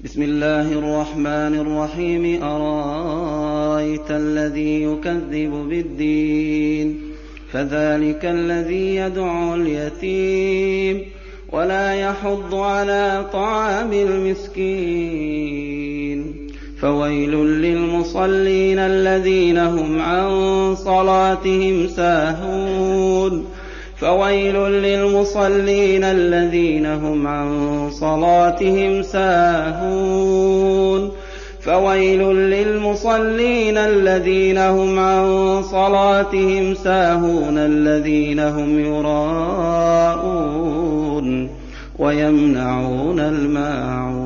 بسم الله الرحمن الرحيم أرأيت الذي يكذب بالدين فذلك الذي يدعو اليتيم ولا يحض على طعام المسكين فويل للمصلين الذين هم عن صلاتهم ساهون فويل للمصلين الذين هم عن صلاتهم ساهون فويل للمصلين الذين هم عن صلاتهم ساهون الذين هم يراءون ويمنعون الماعون